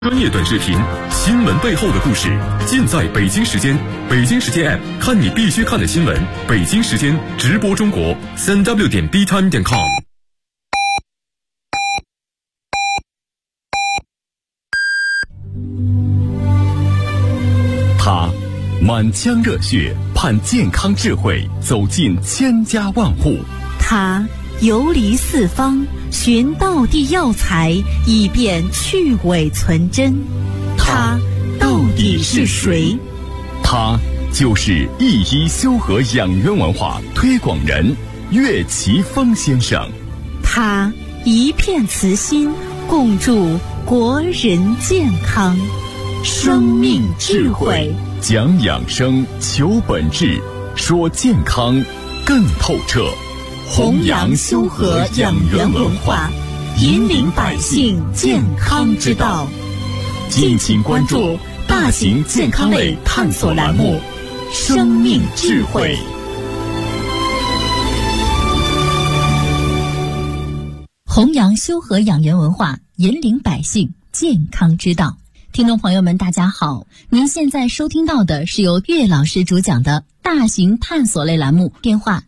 专业短视频，新闻背后的故事，尽在北京时间。北京时间 App， 看你必须看的新闻。北京时间直播中国，3w.btime.com。他满腔热血，盼健康智慧走进千家万户。 他游离四方，寻道地药材，以便去伪存真。他到底是谁？ 他就是一一修和养元文化推广人岳奇峰先生。 他一片慈心，共筑国人健康。生命智慧， 讲养生，求本质，说健康更透彻。 弘扬修和养元文化，引领百姓健康之道。敬请关注大型健康类探索栏目《生命智慧》。弘扬修和养元文化，引领百姓健康之道。听众朋友们，大家好，您现在收听到的是由岳老师主讲的大型探索类栏目，电话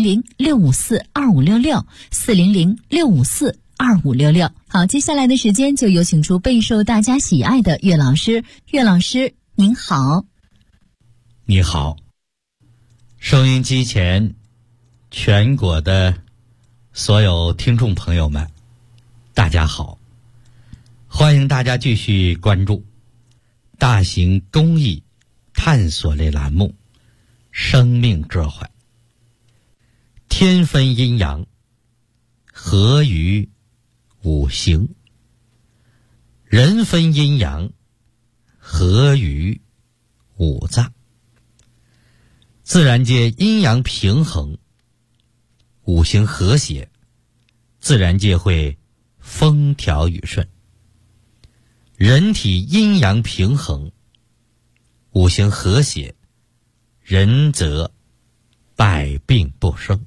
400-654-2566，400-654-2566。好，接下来的时间就有请出备受大家喜爱的岳老师。岳老师您好。 你好，收音机前全国的所有听众朋友们，大家好，欢迎大家继续关注大型公益探索类栏目生命智慧。天分阴阳，合于五行；人分阴阳，合于五脏。自然界阴阳平衡，五行和谐，自然界会风调雨顺。人体阴阳平衡，五行和谐，人则百病不生。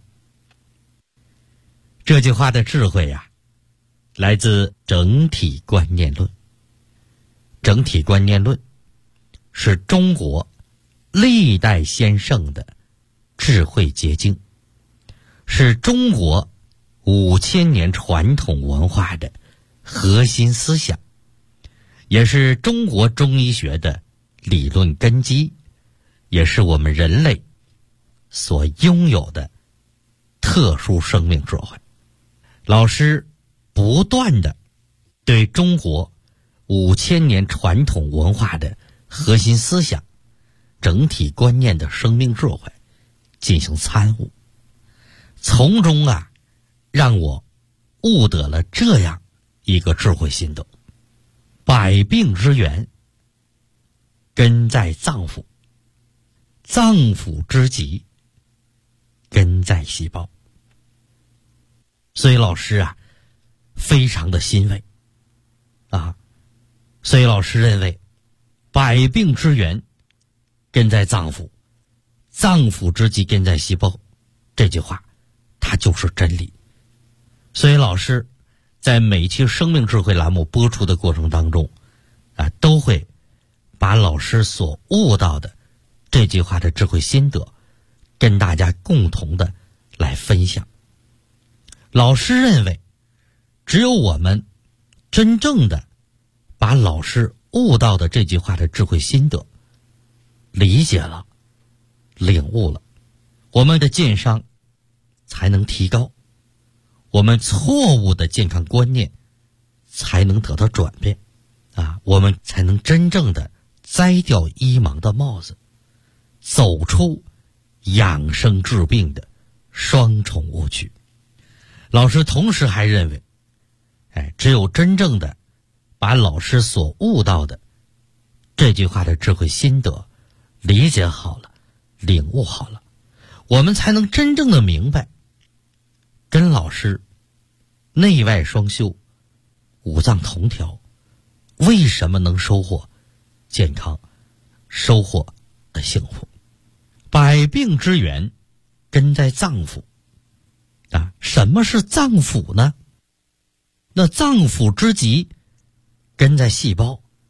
这句话的智慧呀，来自整体观念论。整体观念论是中国历代先圣的智慧结晶，是中国5000年传统文化的核心思想，也是中国中医学的理论根基，也是我们人类所拥有的特殊生命智慧。老师不断地对中国5000年传统文化的核心思想、整体观念的生命智慧进行参悟，从中让我悟得了这样一个智慧心得：百病之源根在脏腑，脏腑之疾根在细胞。所以老师非常的欣慰所以老师认为百病之源根在脏腑，脏腑之疾根在细胞，这句话它就是真理。所以老师在每期生命智慧栏目播出的过程当中都会把老师所悟到的这句话的智慧心得跟大家共同的来分享。老师认为，只有我们真正的把老师悟到的这句话的智慧心得理解了、领悟了，我们的健康才能提高，我们错误的健康观念才能得到转变我们才能真正的摘掉医盲的帽子，走出养生治病的双重误区。老师同时还认为，只有真正的把老师所悟到的这句话的智慧心得理解好了、领悟好了，我们才能真正的明白，跟老师内外双修、五脏同调，为什么能收获健康、收获的幸福。百病之源根在脏腑什么是脏腑呢？那脏腑之疾根在细胞，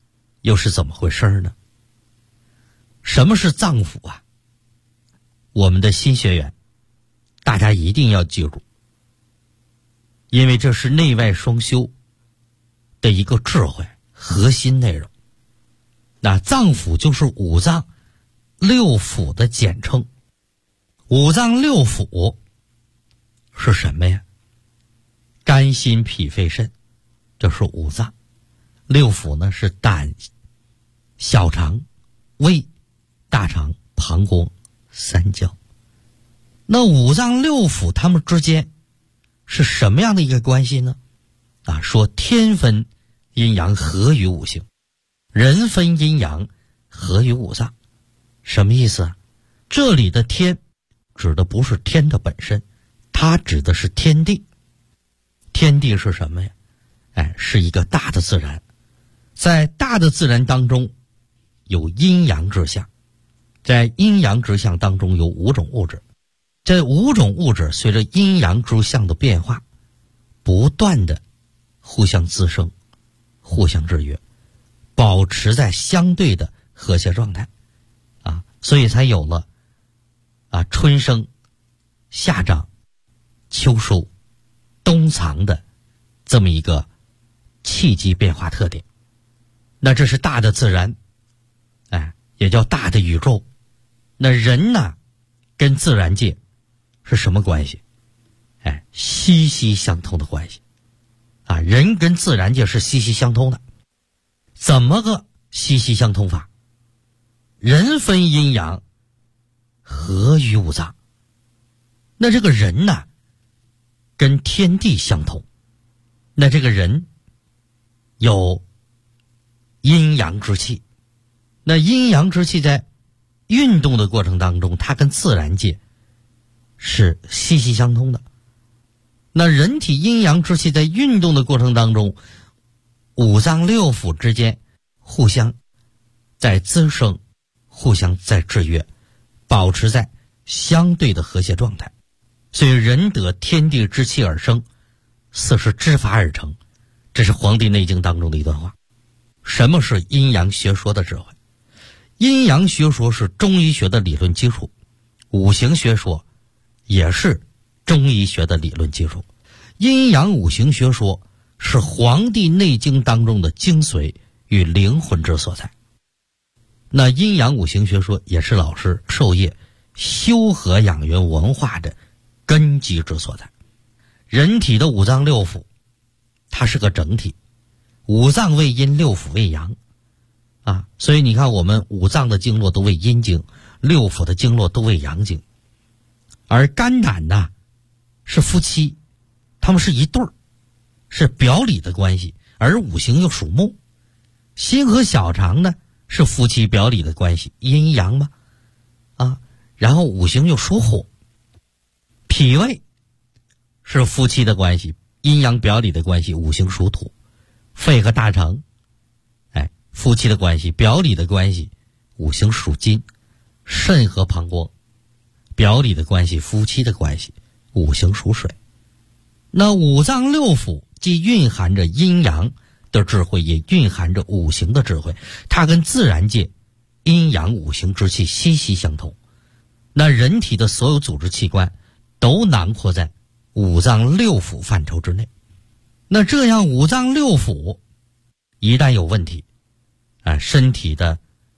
又是怎么回事呢？什么是脏腑啊？我们的新学员大家一定要记住，因为这是内外双修的一个智慧核心内容。那脏腑就是五脏六腑的简称。五脏六腑是什么呀？肝心脾肺肾，这是五脏。六腑呢是胆、小肠、胃、大肠、膀胱、三焦。那五脏六腑它们之间是什么样的一个关系呢？说天分阴阳合于五行，人分阴阳合于五脏。什么意思啊？这里的天指的不是天的本身，它指的是天地。天地是什么呀？是一个大的自然。在大的自然当中有阴阳之象，在阴阳之象当中有五种物质。这五种物质随着阴阳之象的变化，不断的互相滋生，互相制约，保持在相对的和谐状态所以才有了春生、夏长、秋收、冬藏的这么一个气机变化特点。那这是大的自然，也叫大的宇宙。那人呢，跟自然界是什么关系？息息相通的关系人跟自然界是息息相通的。怎么个息息相通法？人分阴阳合于五脏。那这个人呢，跟天地相通。那这个人有阴阳之气，那阴阳之气在运动的过程当中，它跟自然界是息息相通的。那人体阴阳之气在运动的过程当中，五脏六腑之间互相在滋生，互相在制约，保持在相对的和谐状态。所以人得天地之气而生，四是之法而成。这是《黄帝内经》当中的一段话。什么是阴阳学说的智慧？阴阳学说是中医学的理论基础，五行学说也是中医学的理论基础。阴阳五行学说是《黄帝内经》当中的精髓与灵魂之所在。那阴阳五行学说也是老师授业修和养元文化的根基之所在。人体的五脏六腑它是个整体，五脏为阴，六腑为阳所以你看我们五脏的经络都为阴经，六腑的经络都为阳经。而肝胆呢是夫妻，他们是一对儿，是表里的关系，而五行又属木。心和小肠呢是夫妻表里的关系，阴阳嘛然后五行又属火。脾胃是夫妻的关系，阴阳表里的关系，五行属土。肺和大肠夫妻的关系，表里的关系，五行属金。肾和膀胱表里的关系，夫妻的关系，五行属水。那五脏六腑既蕴含着阴阳的智慧，也蕴含着五行的智慧，它跟自然界阴阳五行之气息息相通。那人体的所有组织器官都囊括在五脏六腑范畴之内。那这样五脏六腑一旦有问题身体的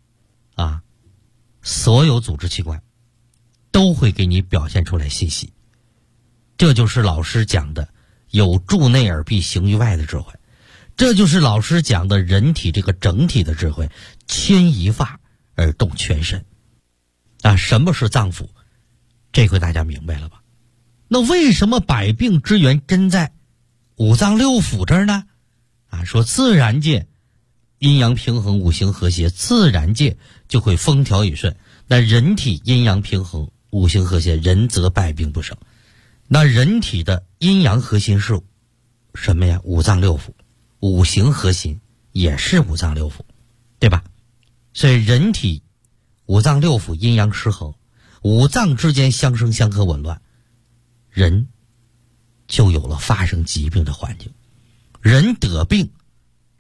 所有组织器官都会给你表现出来信息。这就是老师讲的有助内而必行于外的智慧，这就是老师讲的人体这个整体的智慧，牵一发而动全身什么是脏腑？这回大家明白了吧？那为什么百病之源根在五脏六腑这儿呢？说自然界阴阳平衡，五行和谐，自然界就会风调雨顺。那人体阴阳平衡，五行和谐，人则百病不生。那人体的阴阳核心是什么呀？五脏六腑。五行核心也是五脏六腑，对吧？所以人体五脏六腑阴阳失衡，五脏之间相生相克紊乱，人就有了发生疾病的环境。人得病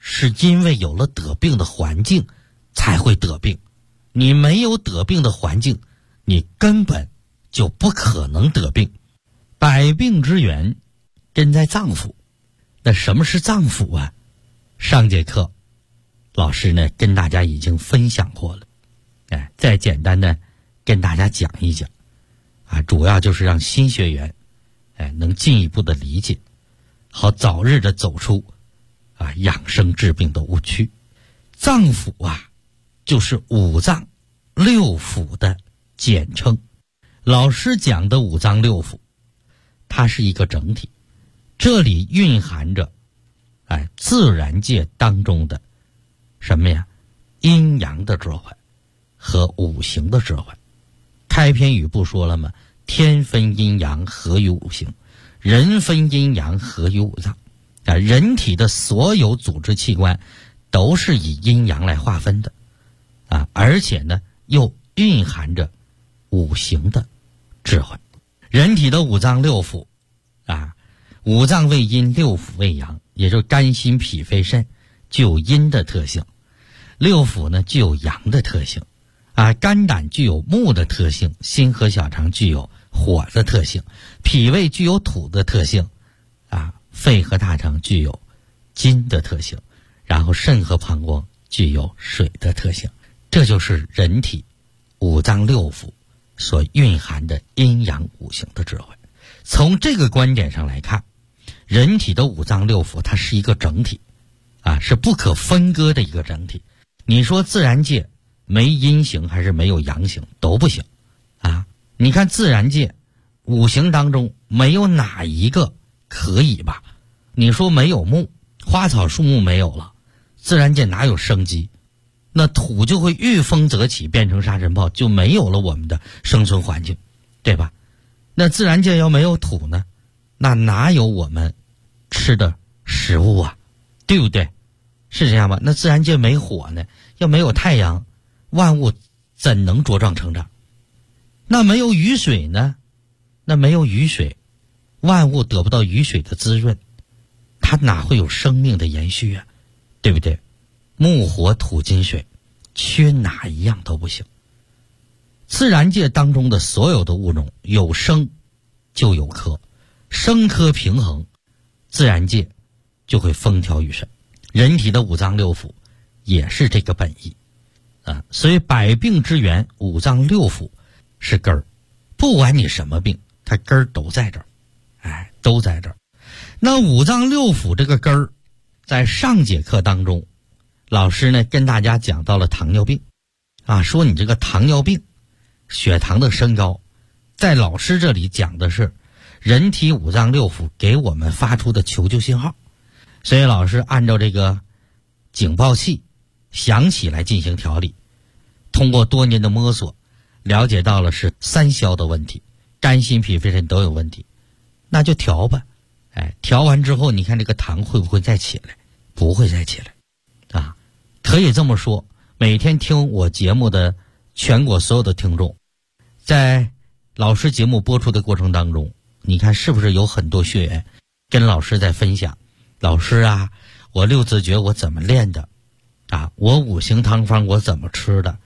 是因为有了得病的环境才会得病，你没有得病的环境，你根本就不可能得病。百病之源根在脏腑。那什么是脏腑啊？上节课老师呢跟大家已经分享过了，再简单的跟大家讲一讲主要就是让新学员能进一步的理解，好早日的走出养生治病的误区。脏腑就是五脏六腑的简称。老师讲的五脏六腑，它是一个整体，这里蕴含着自然界当中的什么呀？阴阳的智慧和五行的智慧。开篇语不说了吗？天分阴阳，合于五行；人分阴阳，合于五脏。人体的所有组织器官都是以阴阳来划分的而且呢又蕴含着五行的智慧。人体的五脏六腑五脏为阴，六腑为阳，也就是肝心脾肺肾具有阴的特性，六腑呢具有阳的特性肝胆具有木的特性，心和小肠具有火的特性，脾胃具有土的特性肺和大肠具有金的特性，然后肾和膀胱具有水的特性。这就是人体五脏六腑所蕴含的阴阳五行的智慧。从这个观点上来看，人体的五脏六腑它是一个整体是不可分割的一个整体。你说自然界没阴行还是没有阳行都不行你看自然界五行当中没有哪一个可以吧？你说没有木，花草树木没有了，自然界哪有生机？那土就会遇风则起，变成沙尘暴，就没有了我们的生存环境，对吧？那自然界要没有土呢，那哪有我们吃的食物对不对？是这样吧？那自然界没火呢，要没有太阳，万物怎能茁壮成长？那没有雨水呢？那没有雨水，万物得不到雨水的滋润，它哪会有生命的延续对不对？木火土金水，缺哪一样都不行。自然界当中的所有的物种，有生就有克，生克平衡，自然界就会风调雨顺。人体的五脏六腑也是这个本意所以百病之源，五脏六腑是根儿。不管你什么病，它根儿都在这儿都在这儿。那五脏六腑这个根儿，在上节课当中老师呢跟大家讲到了糖尿病说你这个糖尿病血糖的升高，在老师这里讲的是人体五脏六腑给我们发出的求救信号。所以老师按照这个警报器响起来进行调理，通过多年的摸索了解到了是三消的问题，肝心脾肺肾都有问题，那就调吧调完之后你看这个糖会不会再起来？不会再起来可以这么说，每天听我节目的全国所有的听众，在老师节目播出的过程当中，你看是不是有很多学员跟老师在分享，老师我六字诀我怎么练的我五行汤方我怎么吃的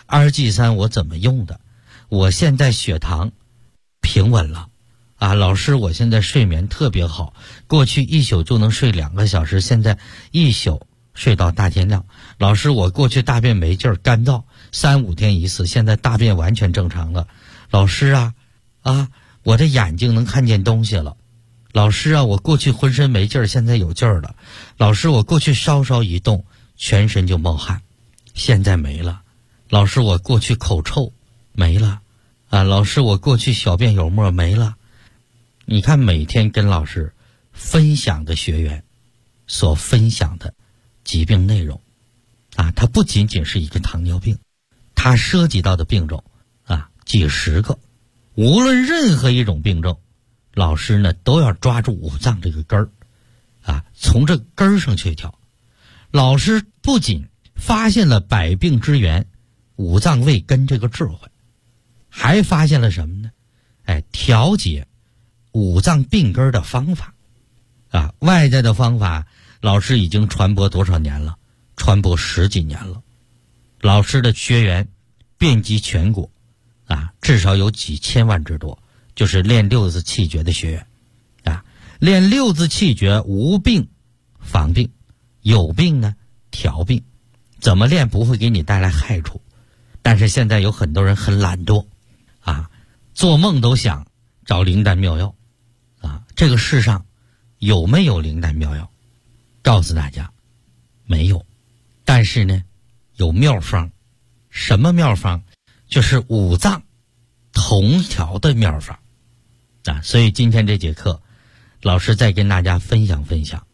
，2G3我怎么用的，我现在血糖平稳了老师我现在睡眠特别好，过去一宿就能睡2个小时，现在一宿睡到大天亮。老师我过去大便没劲儿，干燥3-5天一次，现在大便完全正常了。老师我这眼睛能看见东西了。老师我过去浑身没劲儿，现在有劲儿了。老师我过去稍稍一动全身就冒汗，现在没了。老师我过去口臭没了老师我过去小便有沫没了。你看每天跟老师分享的学员所分享的疾病内容它不仅仅是一个糖尿病，它涉及到的病种几十个。无论任何一种病症，老师呢都要抓住五脏这个根儿从这根儿上去调。老师不仅发现了百病之源五脏为根这个智慧，还发现了什么呢？调节五脏病根的方法外在的方法老师已经传播多少年了？传播10几年了。老师的学员遍及全国至少有几千万之多，就是练六字气诀的学员练六字气诀，无病防病，有病呢调病。怎么练不会给你带来害处？但是现在有很多人很懒惰做梦都想找灵丹妙药这个世上有没有灵丹妙药？告诉大家没有，但是呢有妙方。什么妙方？就是五脏同调的妙方所以今天这节课老师再跟大家分享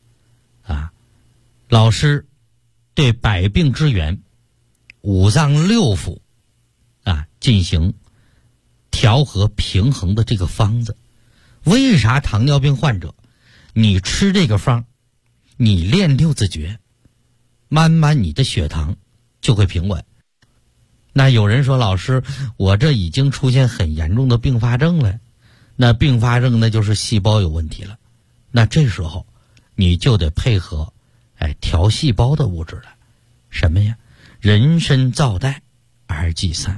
老师对百病之源五脏六腑进行调和平衡的这个方子。为啥糖尿病患者你吃这个方，你练六字诀，慢慢你的血糖就会平稳？那有人说，老师我这已经出现很严重的并发症了。那并发症那就是细胞有问题了，那这时候你就得配合调细胞的物质了。什么呀？人参皂苷2G3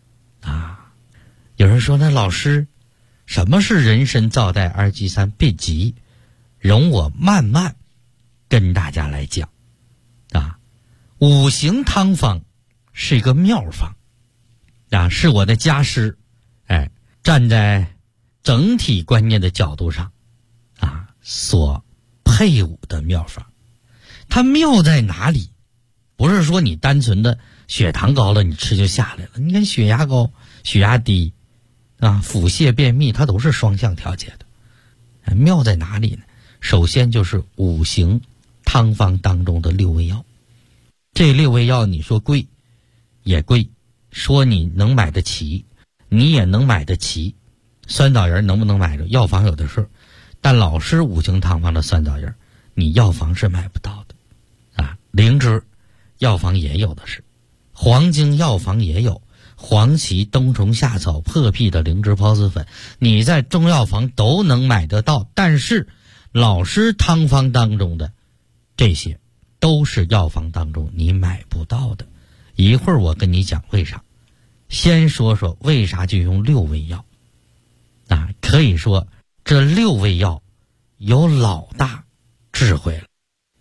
有人说，那老师什么是人参皂苷2G3？别急，容我慢慢跟大家来讲五行汤方是一个妙方是我的家师站在整体观念的角度上所配伍的妙方。它妙在哪里？不是说你单纯的血糖高了你吃就下来了，你看血压高血压低腹泻便秘它都是双向调节的。妙在哪里呢？首先就是五行汤方当中的6味药。这6味药你说贵也贵，说你能买得起你也能买得起。酸枣仁能不能买着？药房有的是，但老师五行汤方的酸枣仁你药房是买不到的灵芝药房也有的是，黄精药房也有，黄芪、冬虫夏草、破壁的灵芝孢子粉你在中药房都能买得到。但是老师汤方当中的这些都是药房当中你买不到的。一会儿我跟你讲为啥。先说说为啥就用6味药可以说这6味药有老大智慧了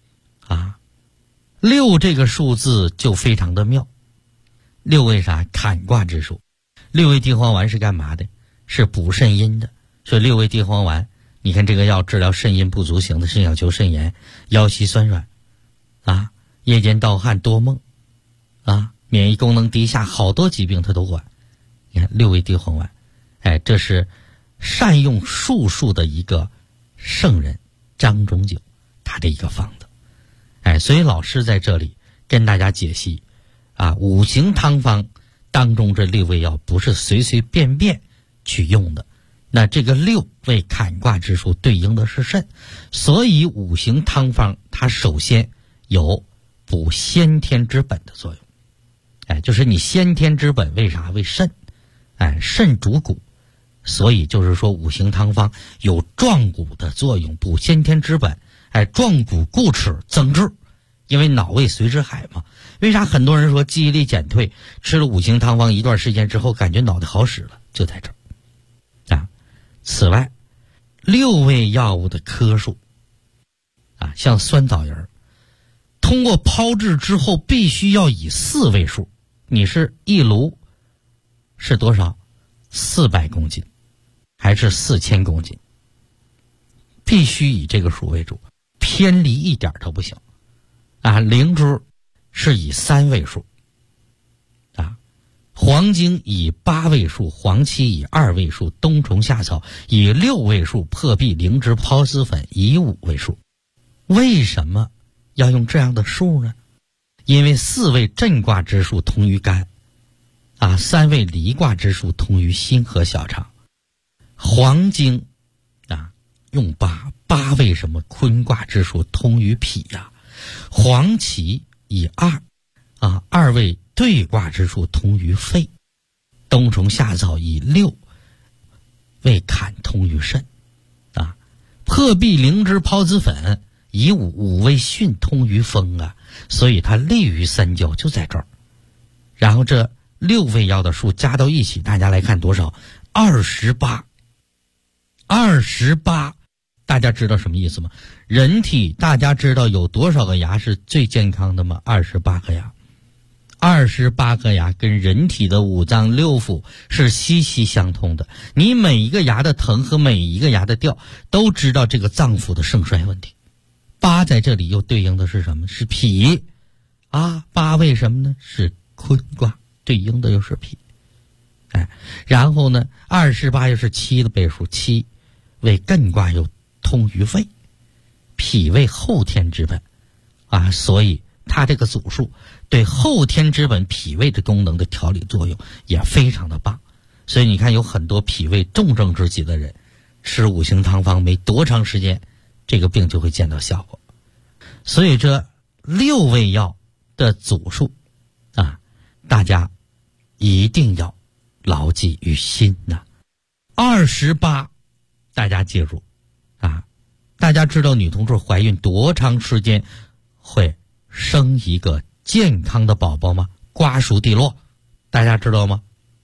6这个数字就非常的妙。6为啥？坎卦之数。6味地黄丸是干嘛的？是补肾阴的。所以6味地黄丸你看这个药治疗肾阴不足型的肾小球肾炎、腰膝酸软夜间盗汗多梦免疫功能低下，好多疾病它都管。你看6味地黄丸这是善用术数的一个圣人张仲景他的一个方子所以老师在这里跟大家解析五行汤方当中这6味药不是随随便便去用的。那这个6为坎卦之数对应的是肾，所以五行汤方它首先有补先天之本的作用就是你先天之本为啥？为肾肾主骨，所以就是说五行汤方有壮骨的作用，补先天之本壮骨固齿增智，因为脑胃随之海嘛。为啥很多人说记忆力减退，吃了五行汤方一段时间之后感觉脑袋好使了？就在这儿此外6味药物的颗数像酸枣仁通过炮制之后必须要以4位数。你是一炉是多少？400公斤还是4000公斤？必须以这个数为主，偏离一点都不行灵芝是以3位数黄精以8位数，黄芪以2位数，冬虫夏草以6位数，破壁灵芝孢子粉以5位数。为什么要用这样的数呢？因为4位震卦之数通于肝3位离卦之数通于心和小肠。黄精用8位什么坤卦之数通于脾黄芪以2位兑卦之数通于肺。冬虫夏草以6位坎通于肾破壁灵芝孢子粉以五为巽，通于风啊，所以它利于三焦，就在这儿。然后这6味药的数加到一起，大家来看多少？28。大家知道什么意思吗？人体大家知道有多少个牙是最健康的吗？28个牙。28个牙跟人体的5脏6腑是息息相通的。你每一个牙的疼和每一个牙的掉，都知道这个脏腑的盛衰问题。8在这里又对应的是什么？是脾啊。8为什么呢？是坤卦，对应的又是脾。然后呢，28又是7的倍数，7为艮卦，又通于胃。脾为后天之本啊，所以它这个组数对后天之本脾胃的功能的调理作用也非常的棒。所以你看有很多脾胃重症之疾的人吃五行汤方没多长时间，这个病就会见到效果。所以这6味药的组数啊，大家一定要牢记于心呐。28大家记住啊，大家知道女同志怀孕多长时间会生一个健康的宝宝吗？瓜熟蒂落，大家知道吗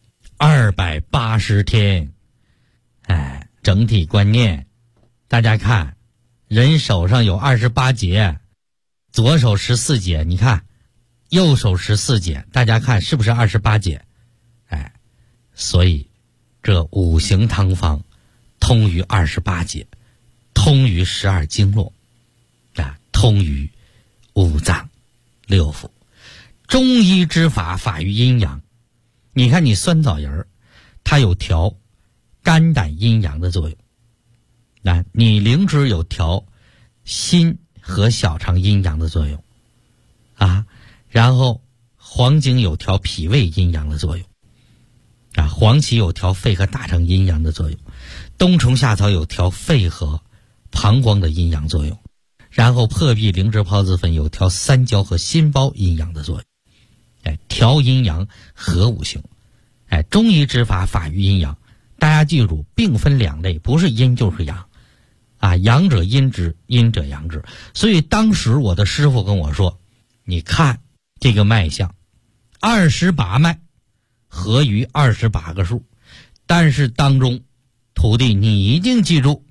？280天。整体观念，大家看，人手上有28节，左手14节，你看，右手14节，大家看是不是28节？所以这五行汤方通于28节，通于12经络通于5脏6腑。中医之法，法于阴阳。你看你酸枣仁它有调肝胆阴阳的作用，你灵芝有调心和小肠阴阳的作用然后黄精有调脾胃阴阳的作用黄芪有调肺和大肠阴阳的作用，冬虫夏草有调肺和膀胱的阴阳作用，然后破壁灵芝孢子粉有调三焦和心包阴阳的作用。调阴阳和五行。中医之法，法于阴阳。大家记住，病分2类，不是阴就是阳阳者阴之，阴者阳之。所以当时我的师傅跟我说，你看这个脉象，28脉合于28个数，但是当中徒弟你一定记住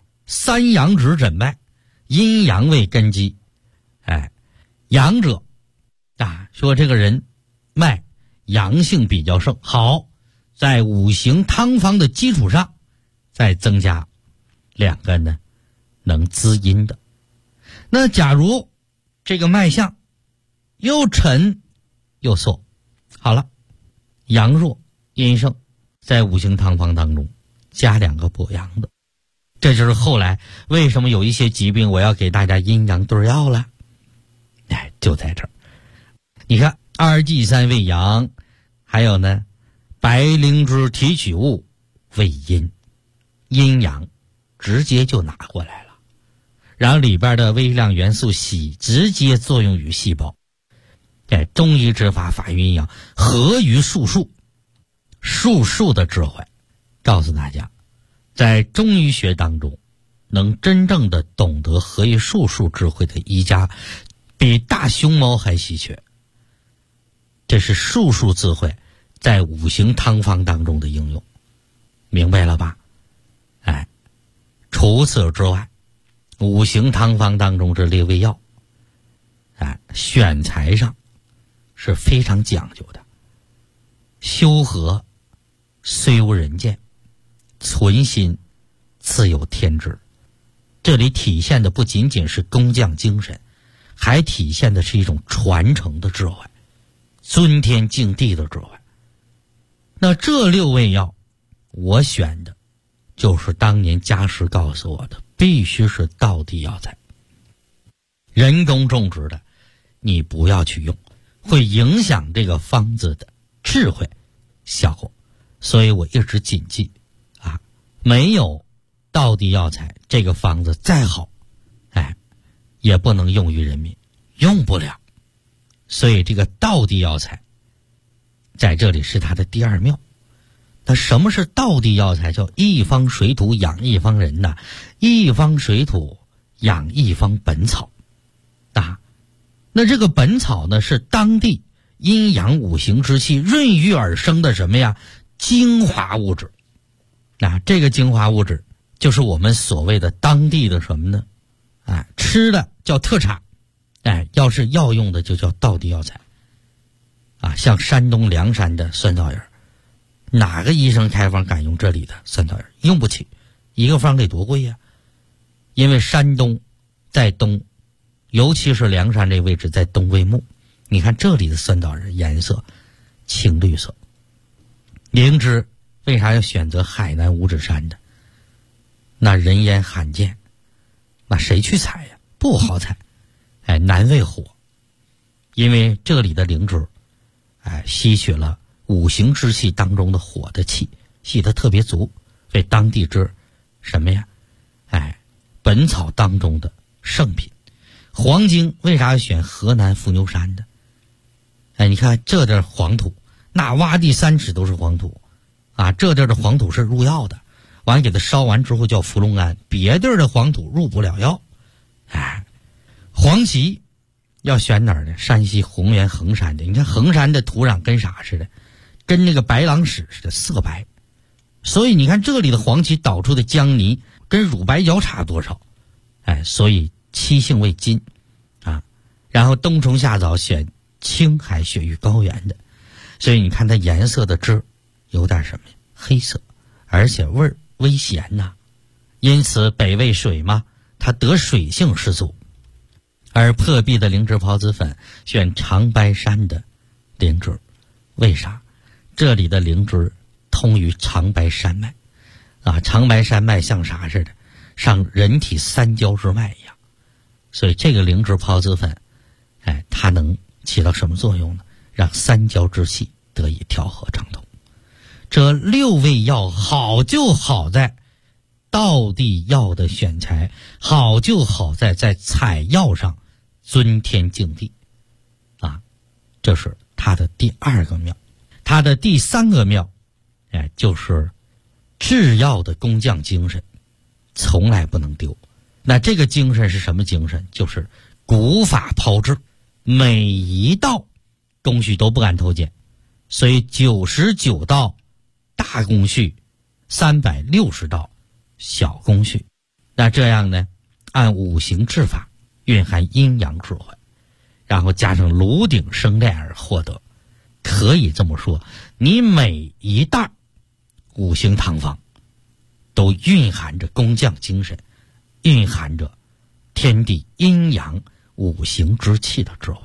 3阳指诊脉，阴阳为根基。阳者说这个人脉阳性比较盛，好，在五行汤方的基础上再增加2个呢能滋阴的。那假如这个脉象又沉又缩，好了，阳弱阴盛，在五行汤方当中加2个补阳的。这就是后来为什么有一些疾病我要给大家阴阳对药了，就在这儿。你看2G3为阳，还有呢白灵芝提取物为阴，阴阳直接就拿过来了，然后里边的微量元素硒直接作用于细胞。中医之法，法于阴阳，合于术数。术数的智慧告诉大家，在中医学当中能真正的懂得合于术数智慧的医家比大熊猫还稀缺。这是术数智慧在五行汤方当中的应用，明白了吧？除此之外，五行汤方当中这6味药选材上是非常讲究的。修和虽无人见，存心自有天知。这里体现的不仅仅是工匠精神，还体现的是一种传承的智慧，尊天敬地的智慧。那这6味药我选的就是当年家师告诉我的，必须是道地药材，人工种植的你不要去用，会影响这个方子的智慧效果。所以我一直谨记没有道地药材，这个方子再好也不能用于人民，用不了。所以这个道地药材在这里是它的第2妙。那什么是道地药材？叫一方水土养一方人呐。一方水土养一方本草啊。那这个本草呢，是当地阴阳五行之气润育而生的什么呀？精华物质。啊，这个精华物质就是我们所谓的当地的什么呢？吃的叫特产，要是药用的就叫道地药材。啊，像山东凉山的酸枣仁，哪个医生开方敢用这里的酸枣仁？用不起，一个方得多贵呀！因为山东在东，尤其是凉山这位置在东魏木，你看这里的酸枣仁颜色青绿色。灵芝为啥要选择海南五指山的？那人烟罕见，那谁去采呀？不好采，难为火。因为这里的灵芝吸取了五行之气当中的火的气，吸得特别足，为当地之什么呀？本草当中的圣品。黄精为啥要选河南伏牛山的？你看这地儿黄土，那挖地3尺都是黄土啊！这地儿的黄土是入药的，完给它烧完之后叫伏龙胺，别地儿的黄土入不了药。黄芪要选哪儿的？山西红原衡山的。你看衡山的土壤跟啥似的？跟那个白狼屎似的，色白。所以你看这里的黄芪导出的浆泥跟乳白角差多少？所以七性为金啊。然后冬虫夏草选青海雪域高原的，所以你看它颜色的汁有点什么呀？黑色，而且味儿微咸呐。因此北魏水嘛，它得水性十足。而破壁的灵芝孢子粉选长白山的灵芝，为啥？这里的灵芝通于长白山脉啊，长白山脉像啥似的？像人体三焦之脉一样。所以这个灵芝孢子粉它能起到什么作用呢？让三焦之气得以调和畅通。这6味药好就好在道地药的选材，好就好在采药上尊天敬地啊，这是它的第2个妙。它的第3个妙就是制药的工匠精神从来不能丢。那这个精神是什么精神？就是古法炮制，每一道工序都不敢偷奸，所以99道大工序，360道小工序。那这样呢，按五行制法，蕴含阴阳智慧，然后加上炉鼎生炼而获得。可以这么说，你每一袋五行汤方都蕴含着工匠精神，蕴含着天地阴阳五行之气的智慧。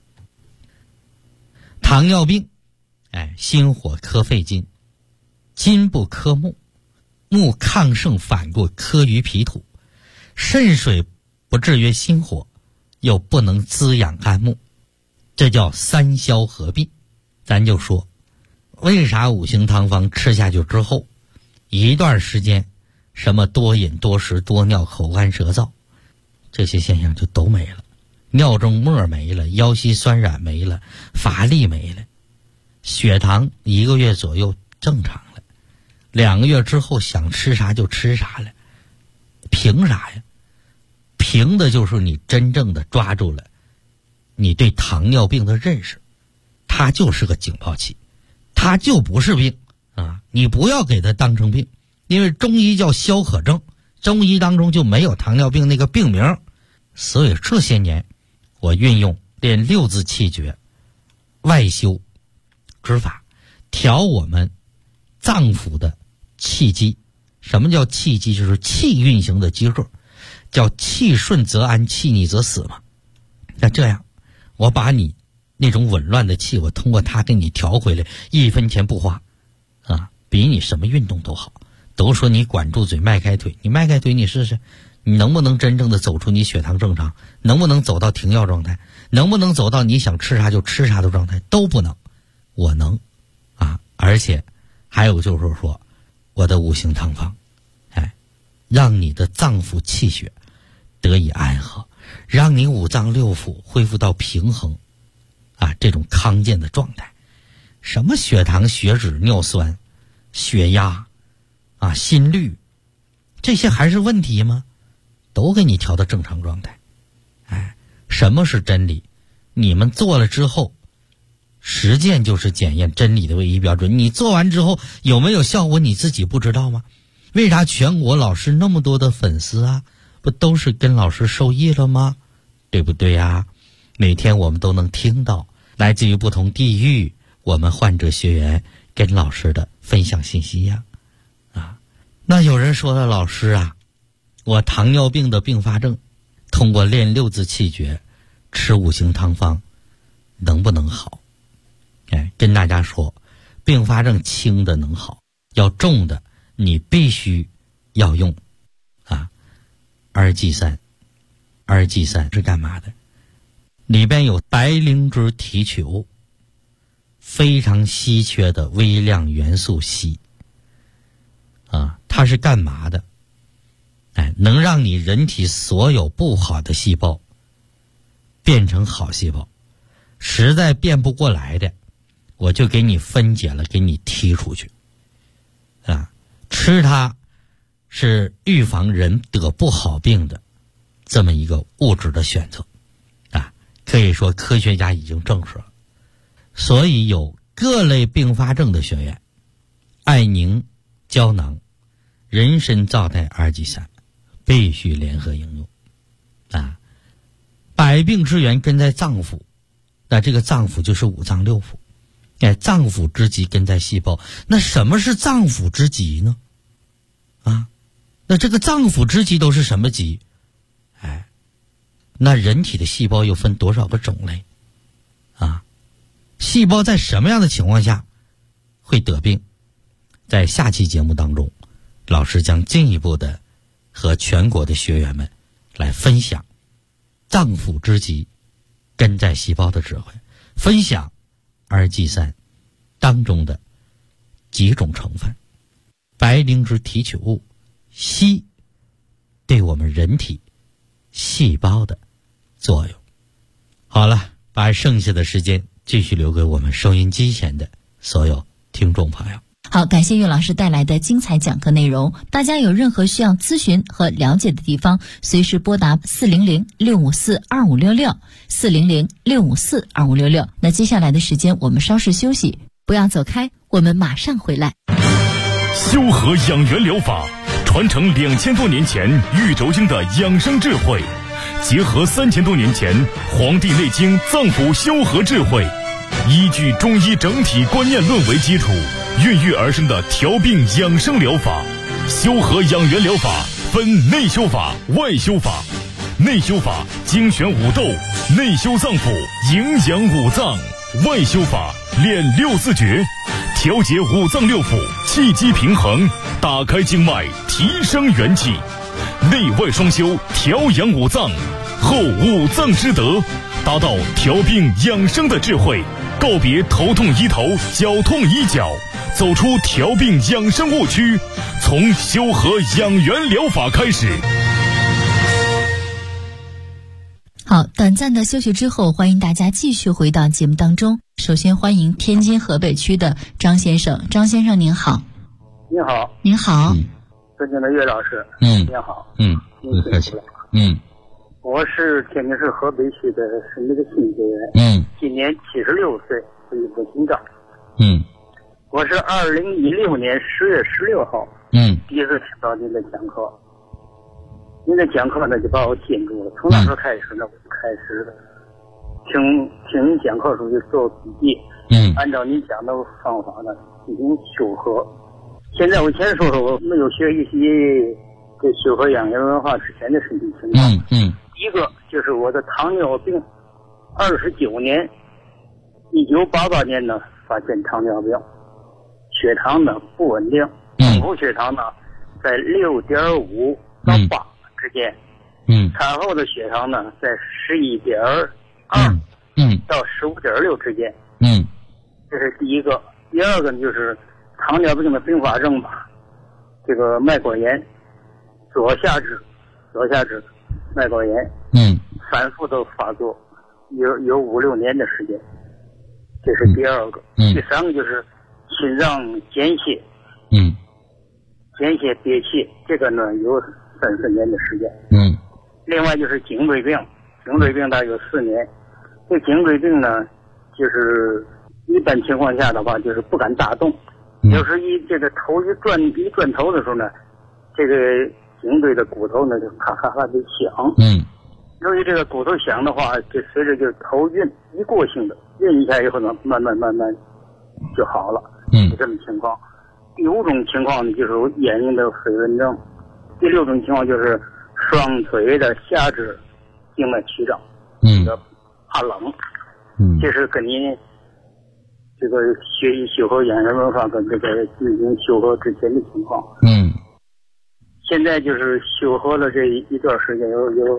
糖尿病心火克肺金，金不克木，木抗盛反过克于脾土，肾水不制约心火，又不能滋养肝木，这叫三消合并。咱就说为啥五行汤方吃下去之后一段时间什么多饮多食多尿口干舌燥这些现象就都没了，尿中沫没了，腰膝酸软没了，乏力没了，血糖1个月左右正常了，2个月之后想吃啥就吃啥了。凭啥呀？凭的就是你真正的抓住了你对糖尿病的认识，它就是个警报器，它就不是病啊！你不要给它当成病，因为中医叫消渴症，中医当中就没有糖尿病那个病名。所以这些年我运用练6字气诀外修之法，调我们脏腑的气机。什么叫气机？就是气运行的机制，叫气顺则安，气逆则死嘛。那这样我把你那种紊乱的气，我通过它给你调回来，1分钱不花啊，比你什么运动都好。都说你管住嘴迈开腿，你迈开腿你试试，你能不能真正的走出你血糖正常？能不能走到停药状态？能不能走到你想吃啥就吃啥的状态？都不能。我能啊！而且还有就是说我的五行汤方让你的脏腑气血得以安和，让你五脏六腑恢复到平衡这种康健的状态。什么血糖血脂尿酸血压心率，这些还是问题吗？ 都给你调到正常状态。哎，什么是真理？你们做了之后，实践就是检验真理的唯一标准。你做完之后有没有效果，你自己不知道吗？为啥全国老师那么多的粉丝啊？不都是跟老师受益了吗？对不对呀？每天我们都能听到来自于不同地域我们患者学员跟老师的分享信息呀。那有人说了，老师啊，我糖尿病的并发症通过练六字气诀，吃五行汤方能不能好？哎，跟大家说，并发症轻的能好，要重的你必须要用二剂散。二剂散是干嘛的？里边有白灵芝提取物，非常稀缺的微量元素硒它是干嘛的？哎，能让你人体所有不好的细胞变成好细胞，实在变不过来的，我就给你分解了，给你踢出去吃它是预防人得不好病的这么一个物质的选择可以说科学家已经证实了。所以有各类并发症的学员，艾宁胶囊、人参皂苷二剂散必须联合应用百病之源根在脏腑，那这个脏腑就是五脏六腑。脏腑之极根在细胞。那什么是脏腑之极呢？那这个脏腑之极都是什么极？那人体的细胞又分多少个种类细胞在什么样的情况下会得病？在下期节目当中，老师将进一步的和全国的学员们来分享脏腑之极根在细胞的智慧，分享二剂散当中的几种成分，白灵芝提取物、硒对我们人体细胞的作用。好了，把剩下的时间继续留给我们收音机前的所有听众朋友。 好，感谢岳老师带来的精彩讲课内容。大家有任何需要咨询和了解的地方，随时拨打400-654-2566 400-654-2566。那接下来的时间我们稍事休息，不要走开，我们马上回来。 修和养元疗法传承2000多年前玉轴经的养生智慧，结合3000多年前《黄帝内经》脏腑修和智慧，依据中医整体观念论为基础，孕育而生的调病养生疗法。修和养元疗法分内修法、外修法。内修法精选五斗，内修脏腑，营养五脏；外修法练六字诀，调节五脏六腑，气机平衡，打开经脉，提升元气。内外双修，调养五脏，后五脏之德，达到调病养生的智慧，告别头痛医头，脚痛医脚，走出调病养生误区，从修和养元疗法开始。 好，短暂的休息之后，欢迎大家继续回到节目当中。首先欢迎天津河北区的张先生。张先生您好。 您好。 您好。 尊敬的岳老师。您好。 您客气。 我是天津市河北区的是那个新学员。今年76岁，是一个心脏。我是2016年10月16号。第一次听到您的讲课。您的讲课呢，就把我吸引住了。从那时候开始呢，我就开始听您讲课时候就做笔记，按照您讲的方法呢进行修和。现在我先说说我没有学一些这修和养元文化之前的身体情况。第一个就是我的糖尿病，29年，1988年呢发现糖尿病，血糖呢不稳定，总后血糖呢在6.5到8之间，产后的血糖呢在11.2到15.6之间，这是第一个。第二个呢就是糖尿病的并发症吧，这个脉管炎，左下肢脉管炎，反复的发作，有5-6年的时间，这是第二个。第三个就是心脏间歇，间歇憋气，这个呢有3-4年的时间。 另外就是颈椎病，颈椎病大约有4年。这颈椎病呢，就是一般情况下的话，就是不敢大动。有时这个头一转头的时候呢，这个颈椎的骨头呢就咔咔咔的响。由于这个骨头响的话，就随着就是头晕，一过性的晕一下以后呢，慢慢就好了。就这种情况。第5种情况呢，就是眼睛的飞蚊症。第6种情况就是双腿的下肢静脉曲张，这个怕冷。这是跟您这个学习修和养生文化跟这个进行修和之前的情况。现在就是修和了这一段时间，有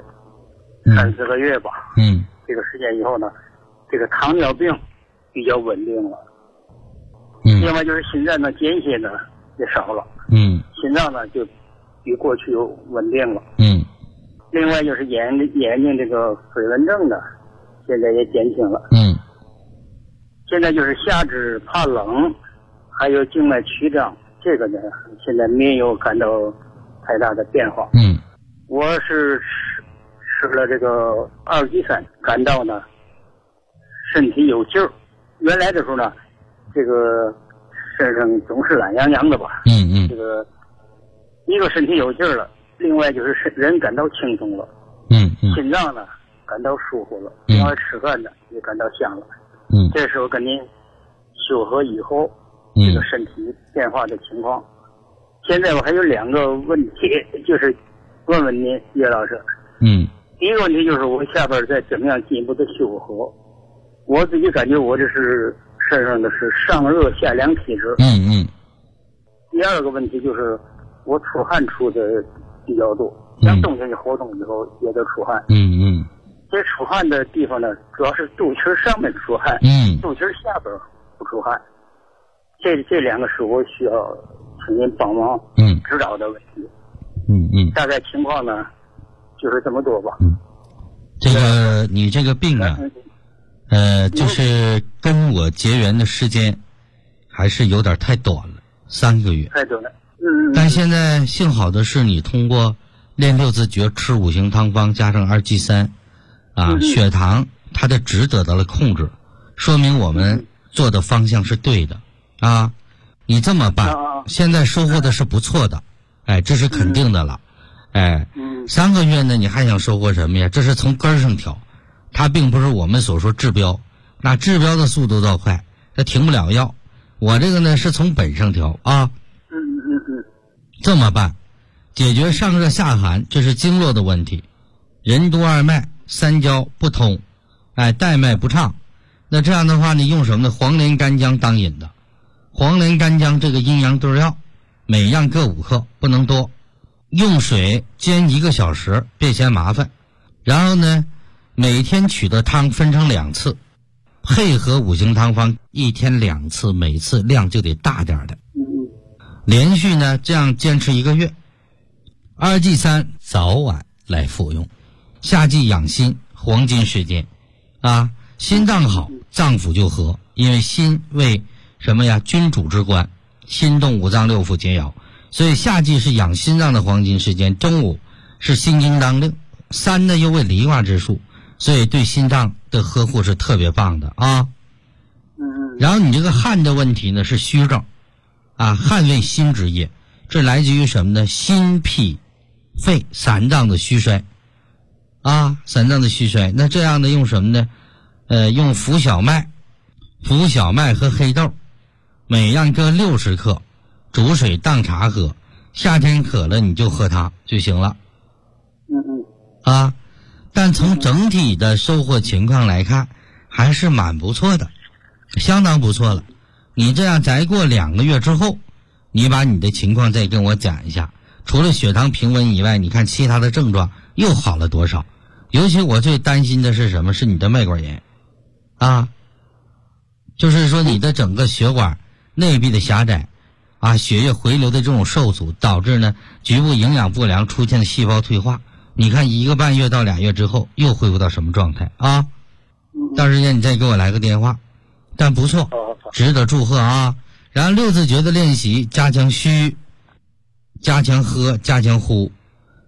3-4个月吧。这个时间以后呢，这个糖尿病比较稳定了。另外就是心脏的间歇呢也少了。心脏呢就比过去稳定了。另外就是眼睛这个飞蚊症呢，现在也减轻了。现在就是下肢怕冷，还有静脉曲张，这个呢现在没有感到太大的变化。我是吃了这个2级3，感到呢身体有劲儿。原来的时候呢，这个身上总是懒洋洋的吧。这个一个身体有劲儿了，另外就是人感到轻松了。心脏呢感到舒服了，另外吃饭呢也感到香了。这时候跟您修和以后这个身体变化的情况。现在我还有2个问题，就是问问您叶老师。第一个问题就是我下边再怎么样进一步的修和。我自己感觉我这是身上的是上热下凉体质。第2个问题就是我出汗出的比较多，像冬天活动以后也得出汗。这出汗的地方呢，主要是肚脐上面出汗，肚脐下边不出汗。这2个是我需要请您帮忙指导的问题。大概情况呢就是这么多吧。 这个你这个病啊，就是跟我结缘的时间还是有点太短了，3个月。 太短了。 但现在幸好的是，你通过练6字诀，吃5行汤方加上2剂3，血糖它的值得到了控制，说明我们做的方向是对的啊。你这么办，现在收获的是不错的，这是肯定的了。3个月呢，你还想收获什么呀？这是从根儿上调，它并不是我们所说治标，那治标的速度倒快，它停不了药。我这个呢是从本上调啊。这么办，解决上热下寒，这是经络的问题。任督二脉、三焦不通，带脉不畅。那这样的话呢，用什么呢？黄连、干姜当饮的。黄连、干姜这个阴阳对药，每样各5克，不能多。用水煎1个小时，别嫌麻烦。然后呢，每天取的汤分成2次，配合5行汤方，1天2次，每次量就得大点的。连续呢这样坚持1个月。2剂3早晚来服用。夏季养心，黄金时间啊，心脏好，脏腑就和，因为心为什么呀？君主之官，心动5脏6腑皆摇，所以夏季是养心脏的黄金时间。中午是心经当令，3呢又为离卦之数，所以对心脏的呵护是特别棒的啊。然后你这个汗的问题呢是虚症啊，汗为心之液，这来自于什么呢？心脾肺3脏的虚衰啊，3脏的虚衰。那这样的用什么呢？用浮小麦和黑豆，每样各60克，煮水当茶喝。夏天渴了你就喝它就行了。啊，但从整体的收获情况来看，还是蛮不错的，相当不错了。你这样再过2个月之后，你把你的情况再跟我讲一下，除了血糖平稳以外，你看其他的症状又好了多少？尤其我最担心的是什么？是你的脉管炎啊，就是说你的整个血管内壁的狭窄啊，血液回流的这种受阻，导致呢局部营养不良，出现了细胞退化。你看1个半月到2月之后又恢复到什么状态啊？到时间你再给我来个电话。但不错，值得祝贺啊！然后6字诀的练习，加强虚，加强喝，加强呼，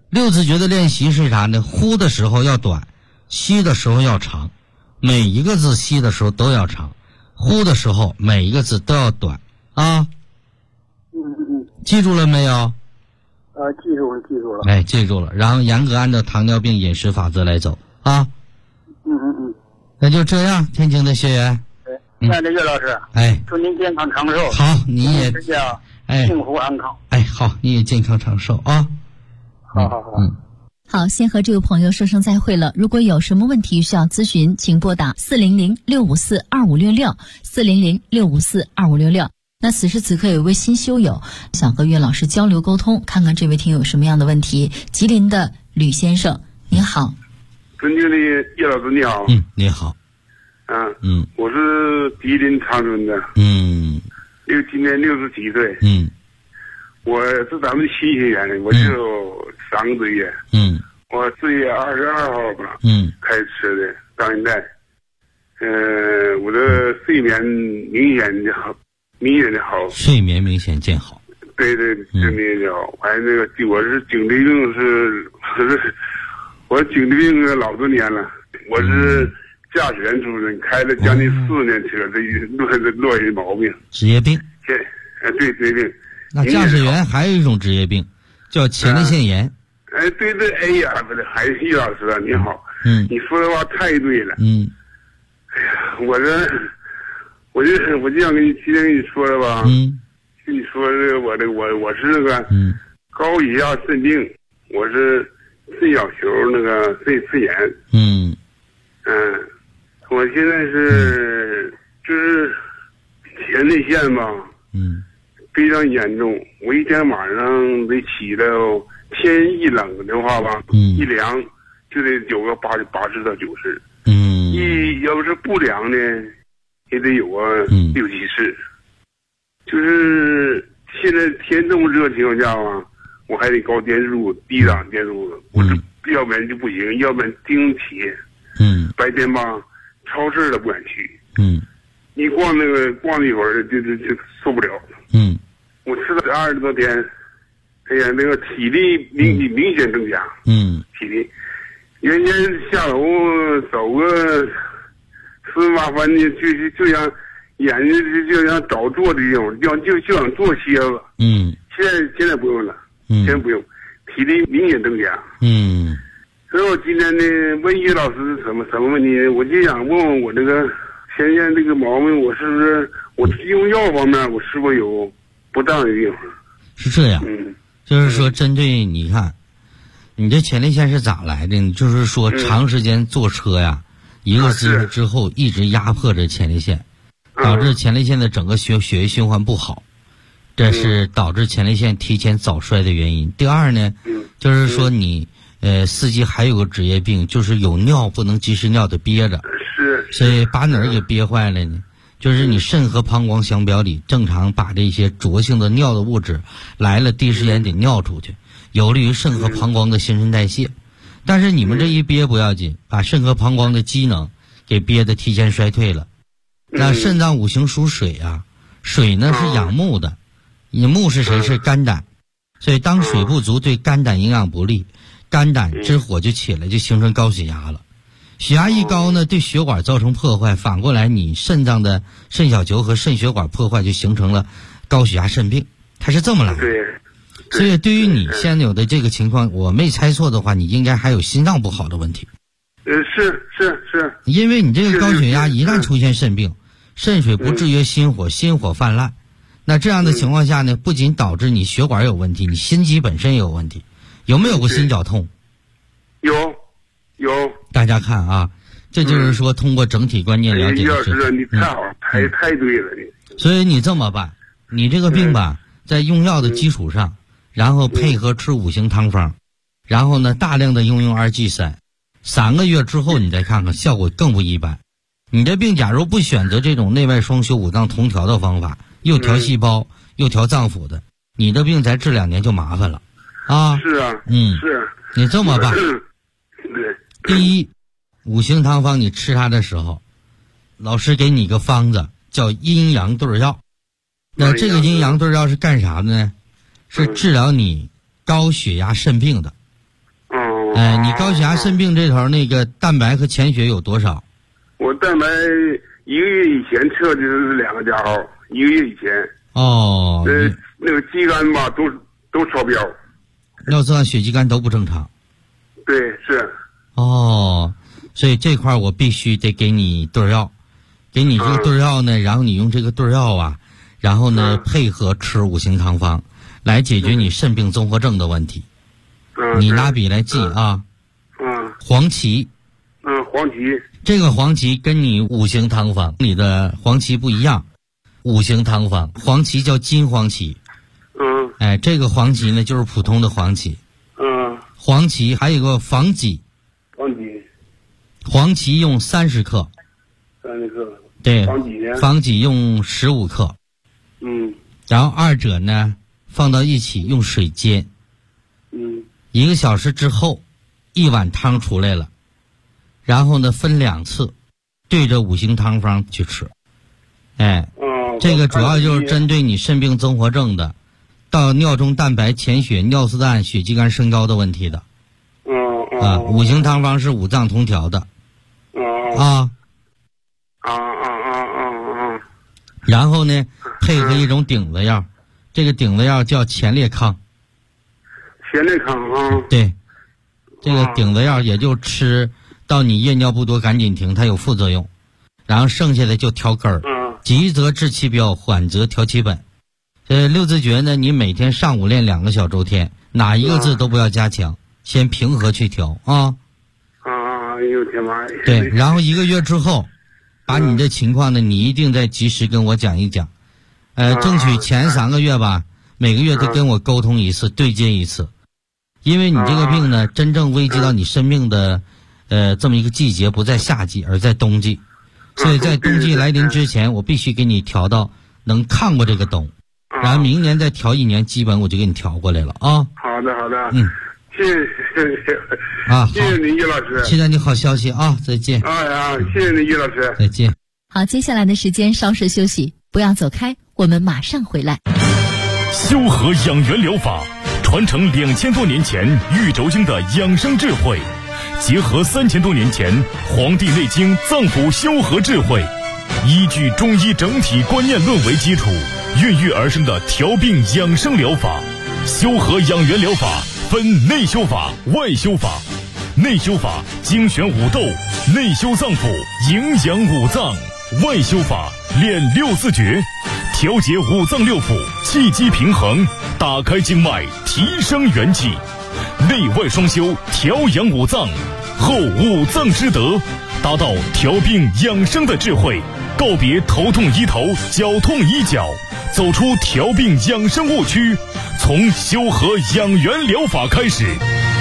六字诀的练习是啥呢？呼的时候要短，吸的时候要长，每一个字吸的时候都要长，呼的时候每一个字都要短啊。记住了没有？ 记住了。 哎，记住了，然后严格按照糖尿病饮食法则来走啊。那就这样，天津的学员。 那这岳老师，祝您健康长寿。 好，你也幸福安康。 好，你也健康长寿啊。 好，先和这位朋友说声再会了。如果有什么问题需要咨询，请拨打400-654-2566，400-654-2566。那此时此刻有位新修友想和岳老师交流沟通，看看这位听友有什么样的问题。吉林的吕先生，您好。 尊敬的岳老师你好。 你好。 我是吉林长春的。今年67岁。我是咱们新学员，我就3个多月。我4月22号吧。开始吃的，到现在。我的睡眠明显的好。 睡眠明显见好。 对，睡眠就好。还那个，我是颈椎病我颈椎病老多年了。我是驾驶员出身，开了将近4年车，这落下毛病。 职业病。 对，职业病。 那驾驶员还有一种职业病，叫前列腺炎。 对，哎呀，不是，还是岳老师啊，你好。你说的话太对了。哎呀，我就想今天跟你说了吧。跟你说这个，我是那个高血压肾病，我是肾小球那个肾炎。我现在就是前列腺吧。非常严重，我一天晚上得起到天一冷的话吧，一凉就得有个80到90。要是不凉呢，也得有个6、7次。就是现在天这么热的情况下吧，我还得高电数、低档电数，我是要不然就不行，要不然盯起。白天吧，超市都不敢去。你逛一会儿就受不了。我吃了20多天，哎呀，那个体力明显增加。体力，原先下楼走个10八分的，就像眼睛就像找坐的地方，就想坐歇了。现在不用了，现在不用，体力明显增加。所以我今天呢问岳老师什么问题呢？我就想问问我这个前线这个毛病，我是不是我用药方面我是否有不当的地方？ 是这样。就是说针对你看你这前列腺是咋来的？你就是说长时间坐车呀，一个姿势之后一直压迫着前列腺，导致前列腺的整个血液循环不好，这是导致前列腺提前早衰的原因。第二呢，就是说你司机还有个职业病，就是有尿不能及时尿的憋着，所以把哪儿给憋坏了呢？就是你肾和膀胱相表里，正常把这些浊性的尿的物质来了，第一时间得尿出去，有利于肾和膀胱的新陈代谢。但是你们这一憋不要紧，把肾和膀胱的机能给憋得提前衰退了。那肾脏五行属水啊，水呢是养木的，木是谁？是肝胆。所以当水不足，对肝胆营养不利，肝胆之火就起来，就形成高血压了。血压一高呢，对血管造成破坏，反过来你肾脏的肾小球和肾血管破坏，就形成了高血压肾病，它是这么来的。所以对于你现在有的这个情况，我没猜错的话，你应该还有心脏不好的问题。 是。 因为你这个高血压一旦出现肾病，肾水不制约心火，心火泛滥，那这样的情况下呢，不仅导致你血管有问题，你心肌本身也有问题。有没有过心绞痛？ 有。 大家看啊，这就是说通过整体观念了解的事情。 你太好，太对了你。 所以你这么办，你这个病吧，在用药的基础上，然后配合吃5行汤方，然后呢大量的用2G3，3个月之后你再看看，效果更不一般。你这病假如不选择这种内外双修5脏同调的方法，又调细胞又调脏腑的，你的病才治2年就麻烦了啊。 是啊。是。 你这么办。第一，5行汤方你吃它的时候，老师给你个方子叫阴阳对药。那这个阴阳对药是干啥的呢？是治疗你高血压肾病的你高血压肾病这头那个蛋白和潜血有多少？ 我蛋白1个月以前测的是2个加号，1个月以前。 哦。 那个肌酐吧都超标。 尿酸、血肌酐都不正常。 对，是。 哦，所以这块我必须得给你对药，给你这个对药呢，然后你用这个对药啊，然后呢配合吃5型汤方，来解决你肾病综合症的问题。你拿笔来记啊。黄芪。 黄芪。 这个黄芪跟你5型汤方里的黄芪不一样，5型汤方黄芪叫金黄芪。这个黄芪呢就是普通的黄芪。黄芪还有个防己。黄芪用30克。 30克。 对。防己用15克。然后二者呢放到一起用水煎。1个小时之后，1碗汤出来了，然后呢分2次，对着5型汤方去吃。这个主要就是针对你肾病综合症的，到尿中蛋白、潜血、尿素氮、血肌酐升高的问题的。5型汤方是五脏同调的。然后呢，配合一种顶子药，这个顶子药叫前列康。 前列康对，这个顶子药也就吃到你夜尿不多赶紧停，它有副作用，然后剩下的就调根儿。急则治其标，缓则调其本。六字诀呢，你每天上午练2个小周天，哪一个字都不要加强，先平和去调啊。 哎呦天妈呀！ 对，然后1个月之后，把你的情况呢，你一定再及时跟我讲一讲。争取前3个月吧，每个月都跟我沟通一次，对接一次。因为你这个病呢，真正危及到你生命的，这么一个季节不在夏季，而在冬季，所以在冬季来临之前，我必须给你调到能抗过这个冬，然后明年再调1年，基本我就给你调过来了啊。 好的，好的，谢谢谢谢您，叶老师， 期待你好消息啊，再见。 谢谢您，叶老师， 再见。 好，接下来的时间稍事休息，不要走开，我们马上回来。 修和养元疗法传承2000多年前玉轴经的养生智慧，结合3000多年前《黄帝内经》脏腑修和智慧，依据中医整体观念论为基础，孕育而生的调病养生疗法。修和养元疗法分内修法、外修法。内修法精选五斗，内修脏腑，营养五脏；外修法练6字诀，调节五脏六腑，气机平衡，打开经脉，提升元气。内外双修，调养五脏，后五脏之德，达到调病养生的智慧，告别头痛医头，脚痛医脚，走出调病养生误区，从修和养元疗法开始。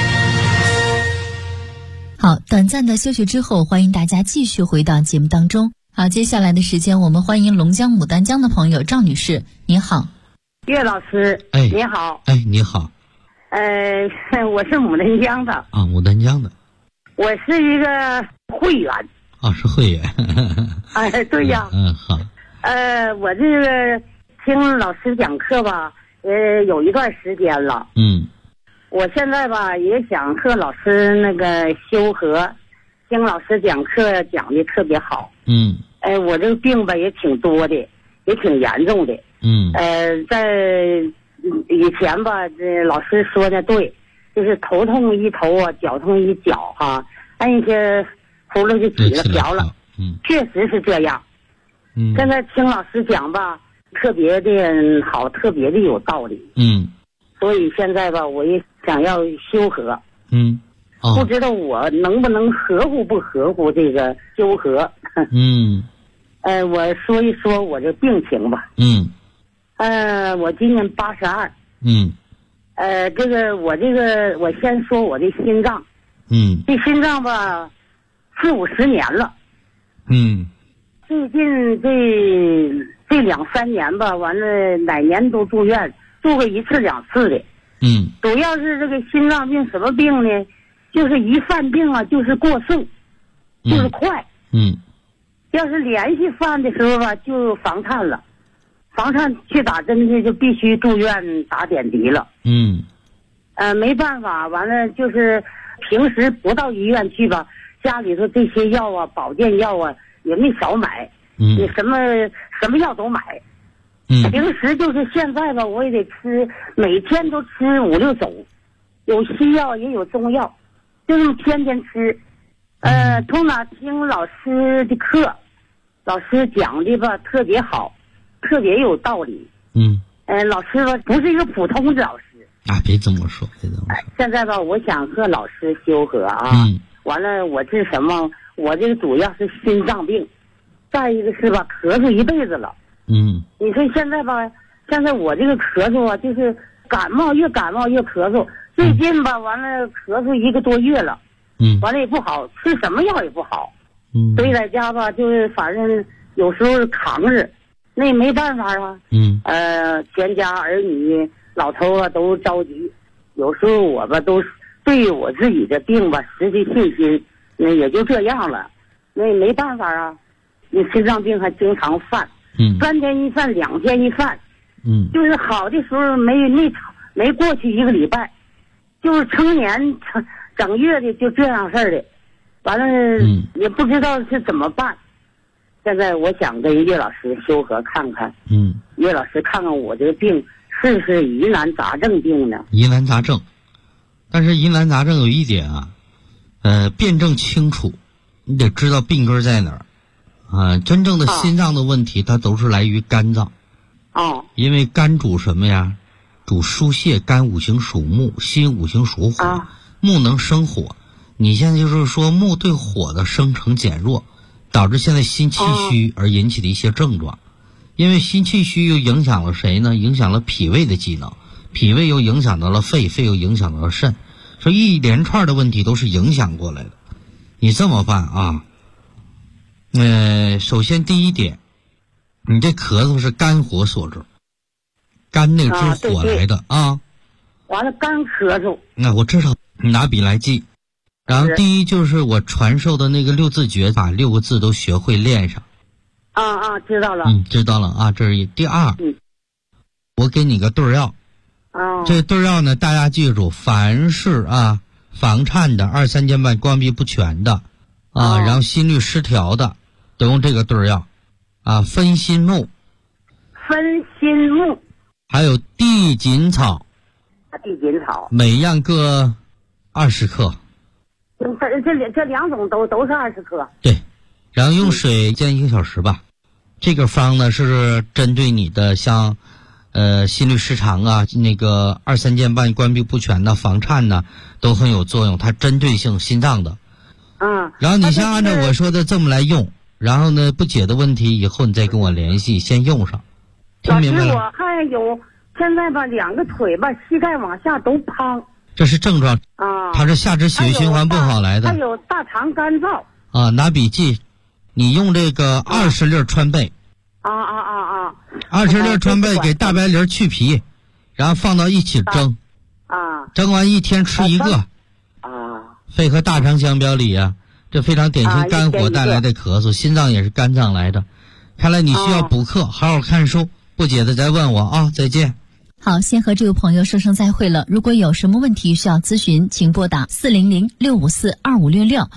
好，短暂的休息之后，欢迎大家继续回到节目当中。好，接下来的时间我们欢迎龙江牡丹江的朋友赵女士，您好。 岳老师，你好。 你好。 我是牡丹江的。 牡丹江的。 我是一个会员。 是会员。 对呀。 好。 我这个听老师讲课吧，有一段时间了。我现在吧也想和老师那个修和，听老师讲课讲的特别好。我这个病吧也挺多的，也挺严重的。在以前吧，这老师说的对，就是头痛医头啊，脚痛医脚哈，按一些葫芦就起了瓢了。确实是这样。现在听老师讲吧，特别的好，特别的有道理。所以现在吧，我也想要修和。不知道我能不能合乎不合乎这个修和。我说一说我这病情吧。我今年82。我先说我的心脏。这心脏吧，40-50年了。最近这2-3年吧，完了哪年都住院，住个1次2次的。主要是这个心脏病什么病呢？就是一犯病啊，就是过剩，就是快。要是连续犯的时候吧，就房颤了，房颤去打针去就必须住院打点滴了。没办法，完了就是平时不到医院去吧，家里头这些药啊，保健药啊也没少买，你什么药都买。平时就是现在吧，我也得吃，每天都吃5、6种，有西药也有中药，就这么天天吃。从哪听老师的课，老师讲的吧特别好，特别有道理。老师吧不是一个普通的老师啊，别这么说，别这么说。 现在吧，我想和老师修和啊。完了，我这什么？我这个主要是心脏病，再一个是吧，咳嗽一辈子了。你说现在吧，现在我这个咳嗽啊，就是感冒越咳嗽。最近吧，完了咳嗽1个多月了。完了也不好，吃什么药也不好。所以在家吧，就是反正有时候扛着，那也没办法啊。全家儿女老头啊都着急，有时候我吧都对我自己的病吧失去信心，那也就这样了，那也没办法啊。你心脏病还经常犯，3天一犯，2天一犯，就是好的时候没过去1个礼拜，就是成年整月的就这样事儿的，完了也不知道是怎么办。现在我想跟岳老师修和看看，岳老师看看我这个病是不是疑难杂症病呢？ 疑难杂症，但是疑难杂症有一点啊，辩证清楚，你得知道病根在哪儿啊。真正的心脏的问题，它都是来于肝脏。因为肝主什么呀？主疏泄，肝五行属木，心五行属火，木能生火。你现在就是说木对火的生成减弱，导致现在心气虚而引起的一些症状。因为心气虚又影响了谁呢？影响了脾胃的机能，脾胃又影响到了肺，肺又影响到了肾，所以一连串的问题都是影响过来的。你这么办啊？首先第一点，你这咳嗽是肝火所致，肝那个是火来的啊。 完了肝咳嗽。 那我知道，你拿笔来记。然后第一就是我传授的那个6字诀，把6个字都学会练上。 知道了。 知道了啊，这是第二。我给你个对药。这对药呢，大家记住，凡是房颤的、2、3间半关闭不全的然后心律失调的，都用这个对药分心木。还有地锦草。每样各20克。 这2种都是20克。 对，然后用水煎1个小时吧。这个方呢是针对你的像心律失常那个2、3间半关闭不全的房颤呢都很有作用，它针对性心脏的。然后你先按照我说的这么来用，然后呢不解的问题以后你再跟我联系，先用上。听明白了？ 老师，我还有现在吧2个腿吧膝盖往下都胖。 这是症状它是下肢血液循环不好来的。 还有大肠干燥。 拿笔记，你用这个20粒川贝。20粒川贝给大白梨去皮，然后放到一起蒸。蒸完1天吃1个。肺和大肠相表里这非常典型肝火带来的咳嗽，心脏也是肝脏来的。看来你需要补课，好好看书，不解的再问我再见。 好，先和这位朋友说声再会了。如果有什么问题需要咨询，请拨打400-654-2566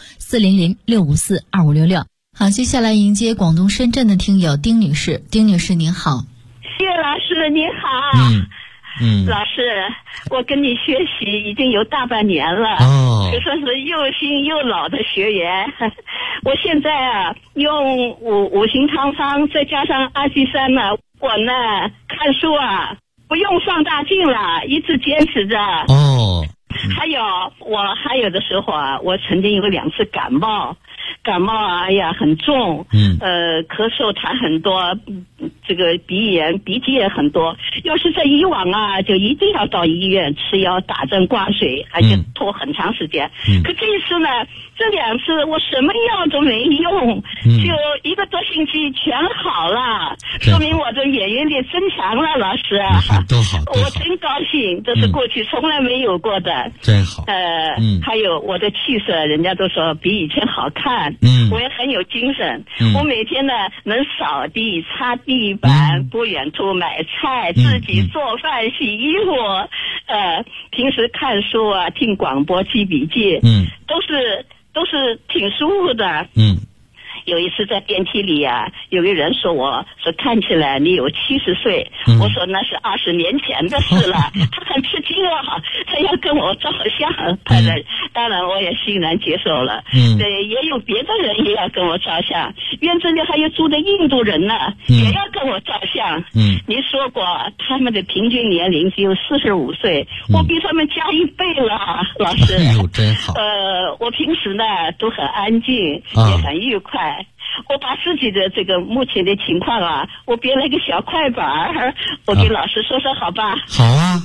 400-654-2566。好，接下来迎接广东深圳的听友丁女士。丁女士您好。 谢老师您好。老师，我跟你学习已经有大半年了，可算是又新又老的学员。我现在用五行汤方再加上阿基山呢，我呢看书不用放大镜了，一直坚持着。还有我还有的时候我曾经有2次感冒很重，咳嗽痰很多，这个鼻炎鼻涕也很多。要是在以往就一定要到医院吃药打针挂水，而且拖很长时间。可这一次呢，这2次我什么药都没用，就1个多星期全好了，说明我的免疫力增强了。老师多好， 我真高兴，这是过去从来没有过的。 真好。 还有我的气色，人家都说比以前好看。我也很有精神。我每天呢能扫地、擦地板，不远处买菜，自己做饭、洗衣服， 平时看书啊，听广播，记笔记，都是挺舒服的。有一次在电梯里啊，有个人说看起来你有70岁，我说那是20年前的事了，他很吃惊啊，他要跟我照相，当然我也欣然接受了。也有别的人也要跟我照相，院子里还有住的印度人呢，也要跟我照相。您说过他们的平均年龄只有45岁，我比他们加1倍了，老师。 哎呦，真好。 我平时呢都很安静，也很愉快。我把自己的这个目前的情况啊，我编了一个小快板儿，我给老师说说好吧？ 好啊。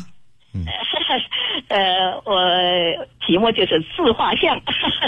我题目就是自画像。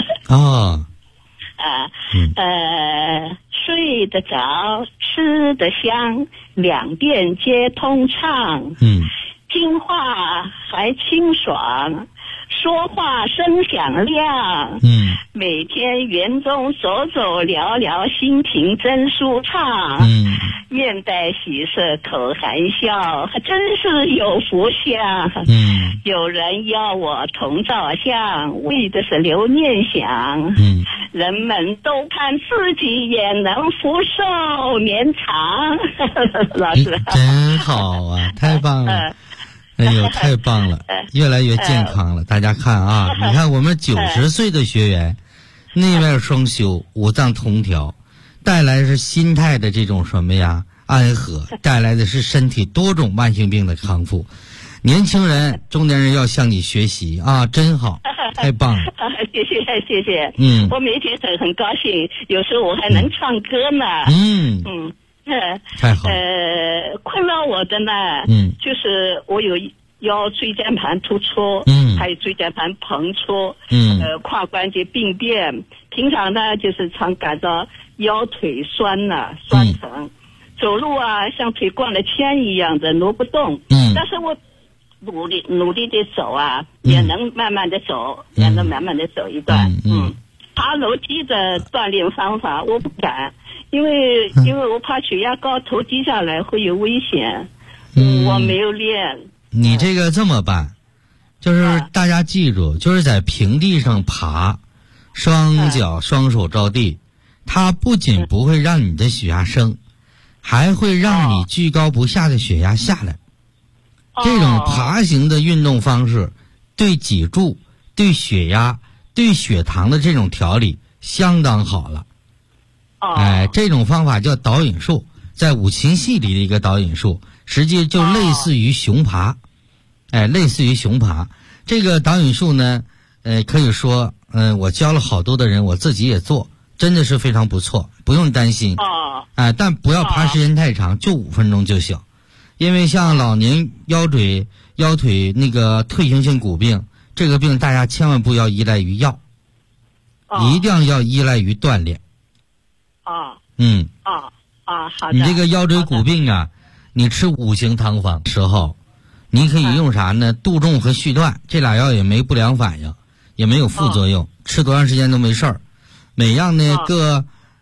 睡得着，吃得香，两电皆通畅。听话还清爽，说话声响亮。每天园中走走聊聊，心情真舒畅。面带喜色口含笑，还真是有福相。有人邀我同照相，为的是留念想。人们都盼自己也能福寿绵长。老师真好啊，太棒了。哎呦，太棒了，越来越健康了。大家看啊，你看我们90岁的学员，内外双修，五脏同调，带来是心态的这种什么呀安和，带来的是身体多种慢性病的康复。年轻人、中年人要向你学习啊，真好，太棒了。 谢谢。我每天很高兴，有时候我还能唱歌呢。 太好。 困扰我的呢，就是我有腰椎间盘突出，还有椎间盘膨出，胯关节病变，平常呢就是常感到腰腿酸疼，走路啊像腿灌了铅一样的挪不动，但是我努力的走啊，也能慢慢的走，也能慢慢的走一段。爬楼梯的锻炼方法我不敢，因为我怕血压高头低下来会有危险。我没有练。 你这个这么办，就是大家记住，就是在平地上爬，双脚双手着地，它不仅不会让你的血压升，还会让你居高不下的血压下来。这种爬行的运动方式对脊柱、对血压、对血糖的这种调理相当好了。这种方法叫导引术，在五禽戏里的一个导引术，实际就类似于熊爬。类似于熊爬。这个导引术呢，可以说，我教了好多的人，我自己也做，真的是非常不错，不用担心。但不要爬时间太长，就5分钟就行。因为像老年腰腿那个退行性骨病，这个病大家千万不要依赖于药，一定要依赖于锻炼。 好的。 你这个腰椎骨病啊，你吃5行汤方时候，你可以用啥呢？杜仲和续断，这俩药也没不良反应，也没有副作用，吃多长时间都没事儿。每样呢各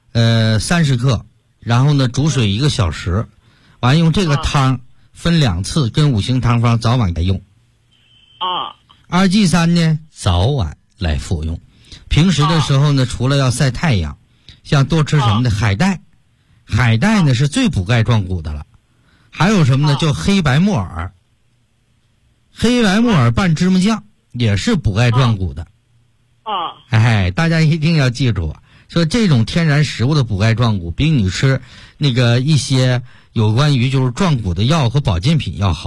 30克，然后呢煮水1个小时，完用这个汤分2次，跟5行汤方早晚来用。2G3呢早晚来服用。平时的时候呢，除了要晒太阳，像多吃什么的海带，海带呢是最补钙壮骨的了。还有什么呢？叫黑白木耳，黑白木耳拌芝麻酱也是补钙壮骨的。大家一定要记住，说这种天然食物的补钙壮骨，比你吃那个一些有关于就是壮骨的药和保健品要好。